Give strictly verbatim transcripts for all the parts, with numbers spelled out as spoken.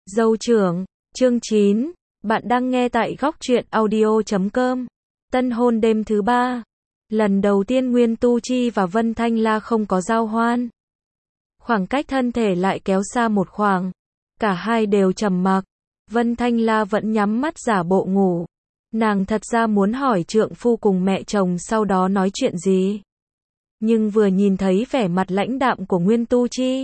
Dâu trưởng, chương chín, bạn đang nghe tại góc truyện audio chấm com. Tân hôn đêm thứ ba. Lần đầu tiên Nguyên Tu Chi và Vân Thanh La không có giao hoan. Khoảng cách thân thể lại kéo xa một khoảng. Cả hai đều trầm mặc. Vân Thanh La vẫn nhắm mắt giả bộ ngủ. Nàng thật ra muốn hỏi trượng phu cùng mẹ chồng sau đó nói chuyện gì. Nhưng vừa nhìn thấy vẻ mặt lãnh đạm của Nguyên Tu Chi,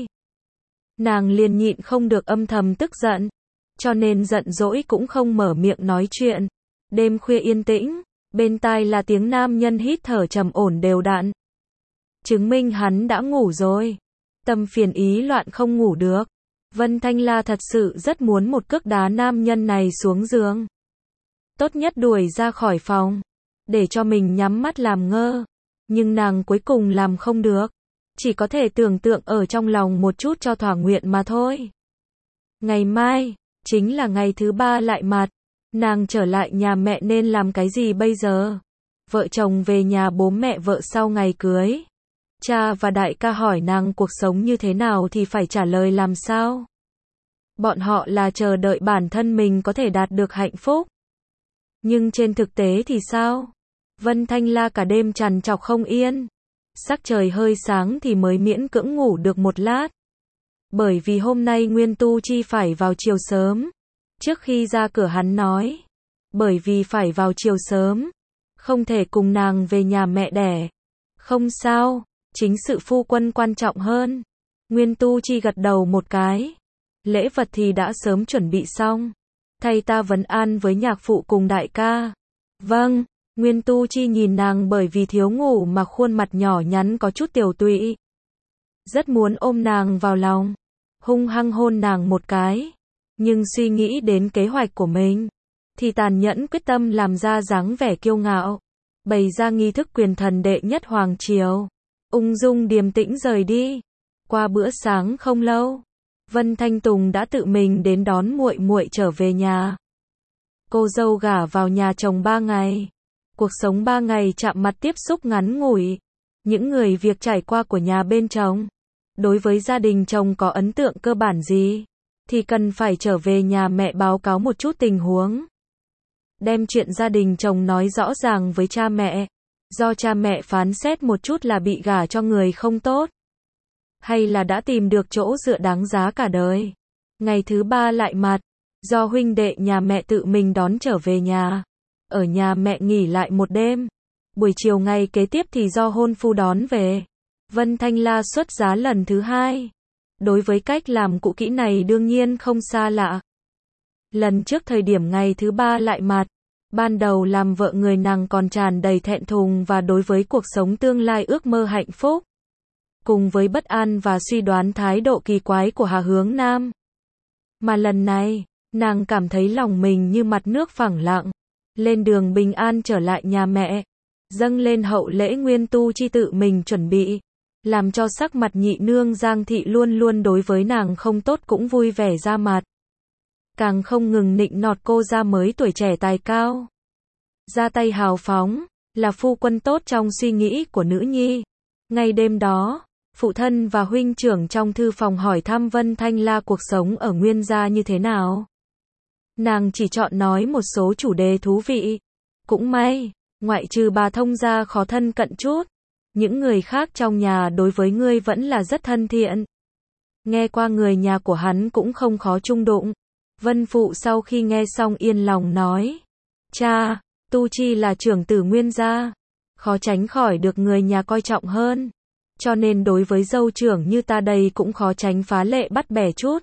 nàng liền nhịn không được âm thầm tức giận, cho nên giận dỗi cũng không mở miệng nói chuyện. Đêm khuya yên tĩnh, bên tai là tiếng nam nhân hít thở trầm ổn đều đặn. Chứng minh hắn đã ngủ rồi. Tâm phiền ý loạn không ngủ được. Vân Thanh La thật sự rất muốn một cước đá nam nhân này xuống giường. Tốt nhất đuổi ra khỏi phòng, để cho mình nhắm mắt làm ngơ. Nhưng nàng cuối cùng làm không được. Chỉ có thể tưởng tượng ở trong lòng một chút cho thỏa nguyện mà thôi. Ngày mai, chính là ngày thứ ba lại mặt. Nàng trở lại nhà mẹ nên làm cái gì bây giờ? Vợ chồng về nhà bố mẹ vợ sau ngày cưới. Cha và đại ca hỏi nàng cuộc sống như thế nào thì phải trả lời làm sao? Bọn họ là chờ đợi bản thân mình có thể đạt được hạnh phúc. Nhưng trên thực tế thì sao? Vân Thanh La cả đêm trằn trọc không yên. Sắc trời hơi sáng thì mới miễn cưỡng ngủ được một lát. Bởi vì hôm nay Nguyên Tu Chi phải vào chiều sớm. Trước khi ra cửa hắn nói. Bởi vì phải vào chiều sớm, không thể cùng nàng về nhà mẹ đẻ. Không sao, chính sự phu quân quan trọng hơn. Nguyên Tu Chi gật đầu một cái. Lễ vật thì đã sớm chuẩn bị xong. Thay ta vấn an với nhạc phụ cùng đại ca. Vâng. Nguyên Tu Chi nhìn nàng bởi vì thiếu ngủ mà khuôn mặt nhỏ nhắn có chút tiều tụy. Rất muốn ôm nàng vào lòng, hung hăng hôn nàng một cái. Nhưng suy nghĩ đến kế hoạch của mình, thì tàn nhẫn quyết tâm làm ra dáng vẻ kiêu ngạo. Bày ra nghi thức quyền thần đệ nhất hoàng triều. Ung dung điềm tĩnh rời đi. Qua bữa sáng không lâu, Vân Thanh Tùng đã tự mình đến đón muội muội trở về nhà. Cô dâu gả vào nhà chồng ba ngày. Cuộc sống ba ngày chạm mặt tiếp xúc ngắn ngủi. Những người việc trải qua của nhà bên chồng. Đối với gia đình chồng có ấn tượng cơ bản gì, thì cần phải trở về nhà mẹ báo cáo một chút tình huống. Đem chuyện gia đình chồng nói rõ ràng với cha mẹ. Do cha mẹ phán xét một chút là bị gả cho người không tốt. Hay là đã tìm được chỗ dựa đáng giá cả đời. Ngày thứ ba lại mặt. Do huynh đệ nhà mẹ tự mình đón trở về nhà. Ở nhà mẹ nghỉ lại một đêm. Buổi chiều ngày kế tiếp thì do hôn phu đón về. Vân Thanh La xuất giá lần thứ hai. Đối với cách làm cũ kỹ này đương nhiên không xa lạ. Lần trước thời điểm ngày thứ ba lại mặt. Ban đầu làm vợ người nàng còn tràn đầy thẹn thùng và đối với cuộc sống tương lai ước mơ hạnh phúc. Cùng với bất an và suy đoán thái độ kỳ quái của Hà Hướng Nam. Mà lần này, nàng cảm thấy lòng mình như mặt nước phẳng lặng. Lên đường bình an trở lại nhà mẹ. Dâng lên hậu lễ Nguyên Tu Chi tự mình chuẩn bị. Làm cho sắc mặt nhị nương Giang Thị luôn luôn đối với nàng không tốt cũng vui vẻ ra mặt. Càng không ngừng nịnh nọt cô ra mới tuổi trẻ tài cao. Ra tay hào phóng, là phu quân tốt trong suy nghĩ của nữ nhi. Ngay đêm đó, phụ thân và huynh trưởng trong thư phòng hỏi thăm Vân Thanh La cuộc sống ở Nguyên gia như thế nào. Nàng chỉ chọn nói một số chủ đề thú vị. Cũng may, ngoại trừ bà thông gia khó thân cận chút, những người khác trong nhà đối với ngươi vẫn là rất thân thiện. Nghe qua người nhà của hắn cũng không khó chung đụng. Vân phụ sau khi nghe xong yên lòng nói. Cha, Tu Chi là trưởng tử Nguyên gia. Khó tránh khỏi được người nhà coi trọng hơn. Cho nên đối với dâu trưởng như ta đây cũng khó tránh phá lệ bắt bẻ chút.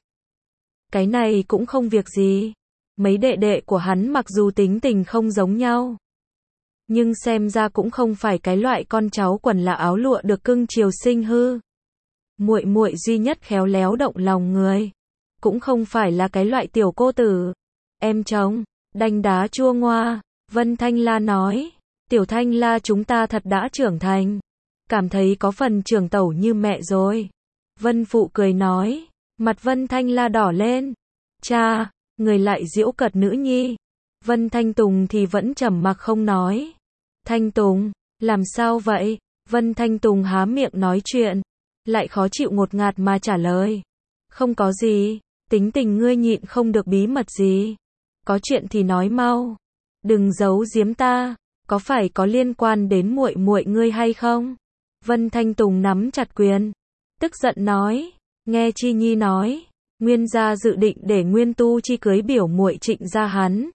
Cái này cũng không việc gì. Mấy đệ đệ của hắn mặc dù tính tình không giống nhau, nhưng xem ra cũng không phải cái loại con cháu quần là áo lụa được cưng chiều sinh hư. Muội muội duy nhất khéo léo động lòng người, cũng không phải là cái loại tiểu cô tử. Em chồng, đanh đá chua ngoa. Vân Thanh La nói, tiểu Thanh La chúng ta thật đã trưởng thành. Cảm thấy có phần trưởng tẩu như mẹ rồi. Vân phụ cười nói, mặt Vân Thanh La đỏ lên. Cha, người lại giễu cợt nữ nhi. Vân Thanh Tùng thì vẫn trầm mặc không nói. Thanh Tùng, làm sao vậy? Vân Thanh Tùng há miệng nói chuyện, lại khó chịu ngột ngạt mà trả lời. Không có gì, tính tình ngươi nhịn không được bí mật gì. Có chuyện thì nói mau. Đừng giấu giếm ta, có phải có liên quan đến muội muội ngươi hay không? Vân Thanh Tùng nắm chặt quyền, tức giận nói, nghe Chi Nhi nói, Nguyên gia dự định để Nguyên Tu Chi cưới biểu muội Trịnh gia hắn.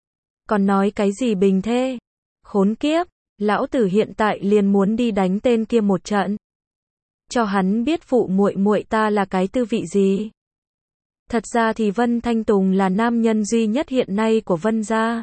Còn nói cái gì bình thế? Khốn kiếp, lão tử hiện tại liền muốn đi đánh tên kia một trận. Cho hắn biết phụ muội muội ta là cái tư vị gì. Thật ra thì Vân Thanh Tùng là nam nhân duy nhất hiện nay của Vân gia.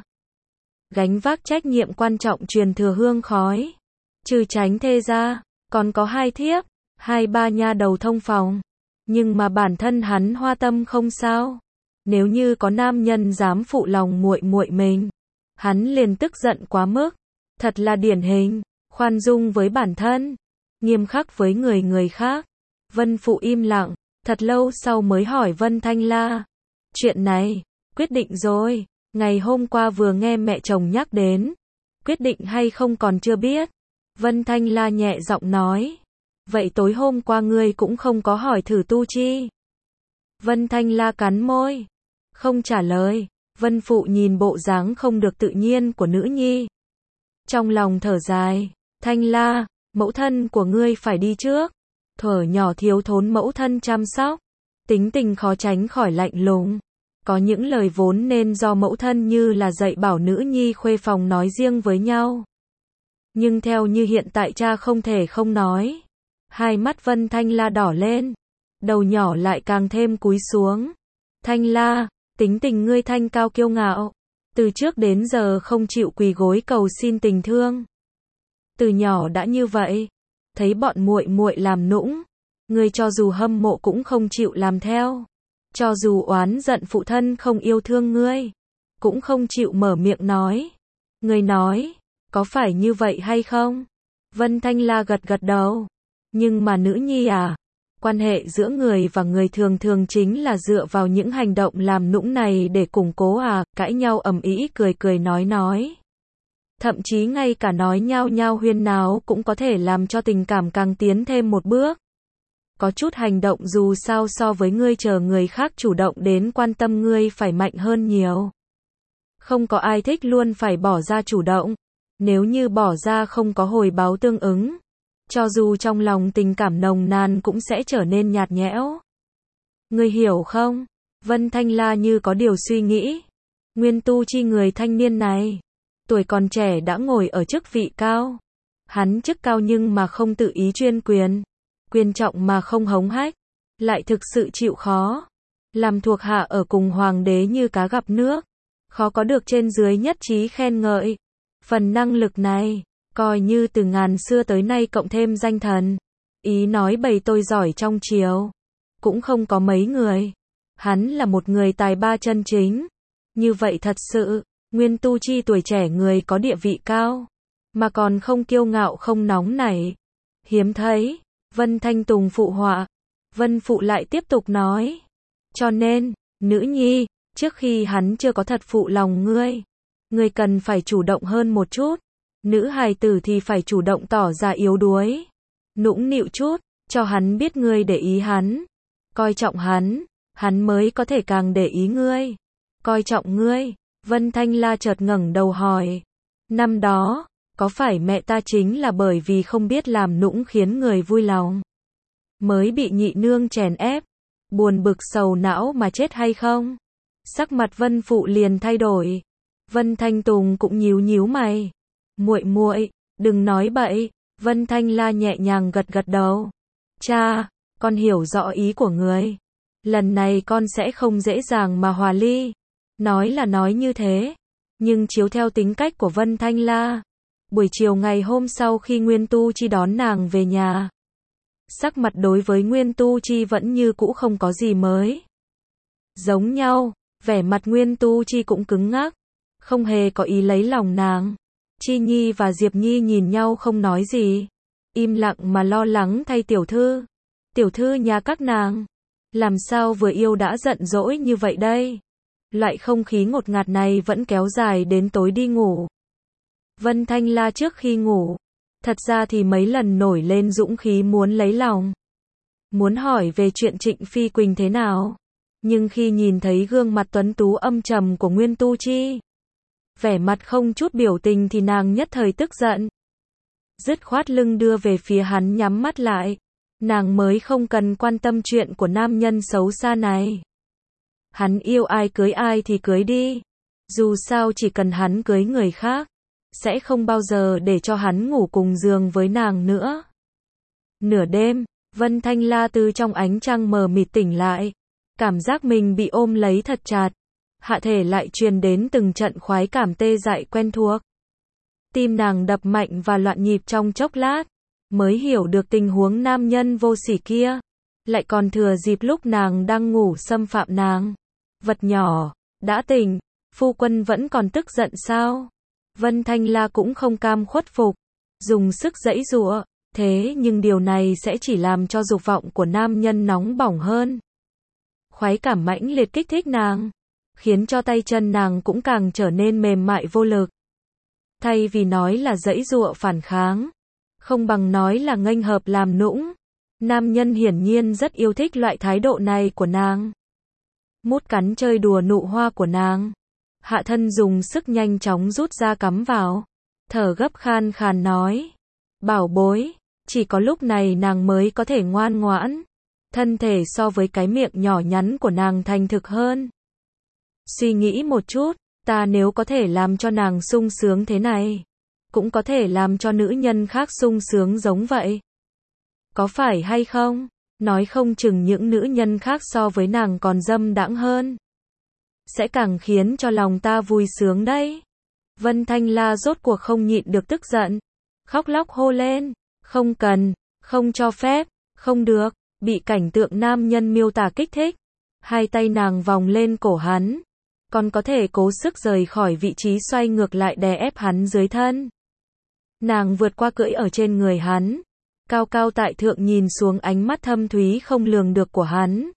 Gánh vác trách nhiệm quan trọng truyền thừa hương khói. Trừ Tránh thê ra, còn có hai thiếp, hai ba nha đầu thông phòng. Nhưng mà bản thân hắn hoa tâm không sao. Nếu như có nam nhân dám phụ lòng muội muội mình, hắn liền tức giận quá mức. Thật là điển hình, khoan dung với bản thân, nghiêm khắc với người người khác. Vân Phụ im lặng, thật lâu sau mới hỏi Vân Thanh La. Chuyện này, quyết định rồi, ngày hôm qua vừa nghe mẹ chồng nhắc đến. Quyết định hay không còn chưa biết. Vân Thanh La nhẹ giọng nói. Vậy tối hôm qua ngươi cũng không có hỏi thử Tu Chi. Vân Thanh La cắn môi, không trả lời. Vân Phụ nhìn bộ dáng không được tự nhiên của nữ nhi, trong lòng thở dài. Thanh La, mẫu thân của ngươi phải đi trước. Thuở nhỏ thiếu thốn mẫu thân chăm sóc, tính tình khó tránh khỏi lạnh lùng. Có những lời vốn nên do mẫu thân như là dạy bảo nữ nhi khuê phòng nói riêng với nhau. Nhưng theo như hiện tại cha không thể không nói. Hai mắt Vân Thanh La đỏ lên, đầu nhỏ lại càng thêm cúi xuống. Thanh La, tính tình ngươi thanh cao kiêu ngạo, từ trước đến giờ không chịu quỳ gối cầu xin tình thương. Từ nhỏ đã như vậy, thấy bọn muội muội làm nũng, ngươi cho dù hâm mộ cũng không chịu làm theo. Cho dù oán giận phụ thân không yêu thương ngươi, cũng không chịu mở miệng nói. Ngươi nói, có phải như vậy hay không? Vân Thanh La gật gật đầu. Nhưng mà nữ nhi à, quan hệ giữa người và người thường thường chính là dựa vào những hành động làm nũng này để củng cố à, cãi nhau ầm ĩ cười cười nói nói. Thậm chí ngay cả nói nhao nhao huyên náo cũng có thể làm cho tình cảm càng tiến thêm một bước. Có chút hành động dù sao so với ngươi chờ người khác chủ động đến quan tâm ngươi phải mạnh hơn nhiều. Không có ai thích luôn phải bỏ ra chủ động. Nếu như bỏ ra không có hồi báo tương ứng, cho dù trong lòng tình cảm nồng nàn cũng sẽ trở nên nhạt nhẽo. Ngươi hiểu không? Vân Thanh La như có điều suy nghĩ. Nguyên Tu Chi người thanh niên này, tuổi còn trẻ đã ngồi ở chức vị cao. Hắn chức cao nhưng mà không tự ý chuyên quyền, quyền trọng mà không hống hách, lại thực sự chịu khó. Làm thuộc hạ ở cùng hoàng đế như cá gặp nước, khó có được trên dưới nhất trí khen ngợi. Phần năng lực này, coi như từ ngàn xưa tới nay cộng thêm danh thần, ý nói bầy tôi giỏi trong triều, cũng không có mấy người. Hắn là một người tài ba chân chính. Như vậy thật sự, Nguyên Tu Chi tuổi trẻ người có địa vị cao, mà còn không kiêu ngạo không nóng nảy. Hiếm thấy. Vân Thanh Tùng phụ họa. Vân Phụ lại tiếp tục nói. Cho nên, nữ nhi, trước khi hắn chưa có thật phụ lòng ngươi, ngươi cần phải chủ động hơn một chút. Nữ hài tử thì phải chủ động tỏ ra yếu đuối, nũng nịu chút, cho hắn biết ngươi để ý hắn, coi trọng hắn, hắn mới có thể càng để ý ngươi, coi trọng ngươi. Vân Thanh La chợt ngẩng đầu hỏi, năm đó, có phải mẹ ta chính là bởi vì không biết làm nũng khiến người vui lòng, mới bị nhị nương chèn ép, buồn bực sầu não mà chết hay không? Sắc mặt Vân Phụ liền thay đổi. Vân Thanh Tùng cũng nhíu nhíu mày. Muội muội, đừng nói bậy. Vân Thanh La nhẹ nhàng gật gật đầu. Cha, con hiểu rõ ý của người. Lần này con sẽ không dễ dàng mà hòa ly. Nói là nói như thế, nhưng chiếu theo tính cách của Vân Thanh La, buổi chiều ngày hôm sau khi Nguyên Tu Chi đón nàng về nhà, sắc mặt đối với Nguyên Tu Chi vẫn như cũ không có gì mới. Giống nhau, vẻ mặt Nguyên Tu Chi cũng cứng ngắc, không hề có ý lấy lòng nàng. Chi Nhi và Diệp Nhi nhìn nhau không nói gì, im lặng mà lo lắng thay tiểu thư. Tiểu thư nhà các nàng, làm sao vừa yêu đã giận dỗi như vậy đây? Loại không khí ngột ngạt này vẫn kéo dài đến tối đi ngủ. Vân Thanh La trước khi ngủ, thật ra thì mấy lần nổi lên dũng khí muốn lấy lòng, muốn hỏi về chuyện Trịnh Phi Quỳnh thế nào. Nhưng khi nhìn thấy gương mặt tuấn tú âm trầm của Nguyên Tu Chi, vẻ mặt không chút biểu tình thì nàng nhất thời tức giận. Dứt khoát lưng đưa về phía hắn nhắm mắt lại. Nàng mới không cần quan tâm chuyện của nam nhân xấu xa này. Hắn yêu ai cưới ai thì cưới đi. Dù sao chỉ cần hắn cưới người khác, sẽ không bao giờ để cho hắn ngủ cùng giường với nàng nữa. Nửa đêm, Vân Thanh La từ trong ánh trăng mờ mịt tỉnh lại. Cảm giác mình bị ôm lấy thật chặt. Hạ thể lại truyền đến từng trận khoái cảm tê dại quen thuộc. Tim nàng đập mạnh và loạn nhịp trong chốc lát. Mới hiểu được tình huống nam nhân vô sỉ kia. Lại còn thừa dịp lúc nàng đang ngủ xâm phạm nàng. Vật nhỏ, đã tỉnh, phu quân vẫn còn tức giận sao? Vân Thanh La cũng không cam khuất phục. Dùng sức giãy giụa. Thế nhưng điều này sẽ chỉ làm cho dục vọng của nam nhân nóng bỏng hơn. Khoái cảm mãnh liệt kích thích nàng. Khiến cho tay chân nàng cũng càng trở nên mềm mại vô lực. Thay vì nói là giãy giụa phản kháng, không bằng nói là nghênh hợp làm nũng. Nam nhân hiển nhiên rất yêu thích loại thái độ này của nàng. Mút cắn chơi đùa nụ hoa của nàng. Hạ thân dùng sức nhanh chóng rút ra cắm vào. Thở gấp khan khàn nói. Bảo bối, chỉ có lúc này nàng mới có thể ngoan ngoãn. Thân thể so với cái miệng nhỏ nhắn của nàng thành thực hơn. Suy nghĩ một chút, ta nếu có thể làm cho nàng sung sướng thế này, cũng có thể làm cho nữ nhân khác sung sướng giống vậy. Có phải hay không? Nói không chừng những nữ nhân khác so với nàng còn dâm đãng hơn. Sẽ càng khiến cho lòng ta vui sướng đấy. Vân Thanh La rốt cuộc không nhịn được tức giận. Khóc lóc hô lên. Không cần, không cho phép, không được. Bị cảnh tượng nam nhân miêu tả kích thích. Hai tay nàng vòng lên cổ hắn. Còn có thể cố sức rời khỏi vị trí xoay ngược lại đè ép hắn dưới thân. Nàng vượt qua cưỡi ở trên người hắn. Cao cao tại thượng nhìn xuống ánh mắt thâm thúy không lường được của hắn.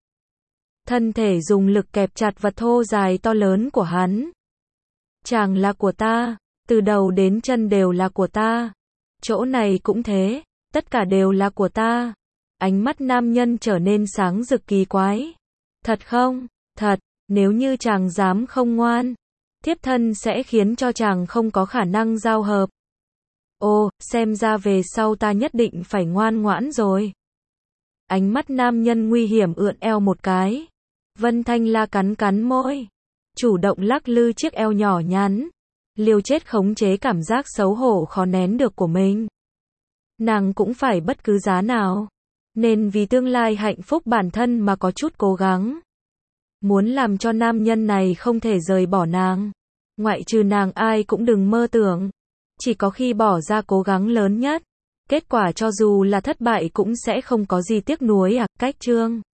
Thân thể dùng lực kẹp chặt vật thô dài to lớn của hắn. Chàng là của ta, từ đầu đến chân đều là của ta. Chỗ này cũng thế, tất cả đều là của ta. Ánh mắt nam nhân trở nên sáng rực kỳ quái. Thật không? Thật, nếu như chàng dám không ngoan, thiếp thân sẽ khiến cho chàng không có khả năng giao hợp. Ồ, xem ra về sau ta nhất định phải ngoan ngoãn rồi. Ánh mắt nam nhân nguy hiểm ưỡn eo một cái. Vân Thanh La cắn cắn môi, chủ động lắc lư chiếc eo nhỏ nhắn, liều chết khống chế cảm giác xấu hổ khó nén được của mình. Nàng cũng phải bất cứ giá nào, nên vì tương lai hạnh phúc bản thân mà có chút cố gắng. Muốn làm cho nam nhân này không thể rời bỏ nàng. Ngoại trừ nàng ai cũng đừng mơ tưởng. Chỉ có khi bỏ ra cố gắng lớn nhất, kết quả cho dù là thất bại cũng sẽ không có gì tiếc nuối à. Cách chương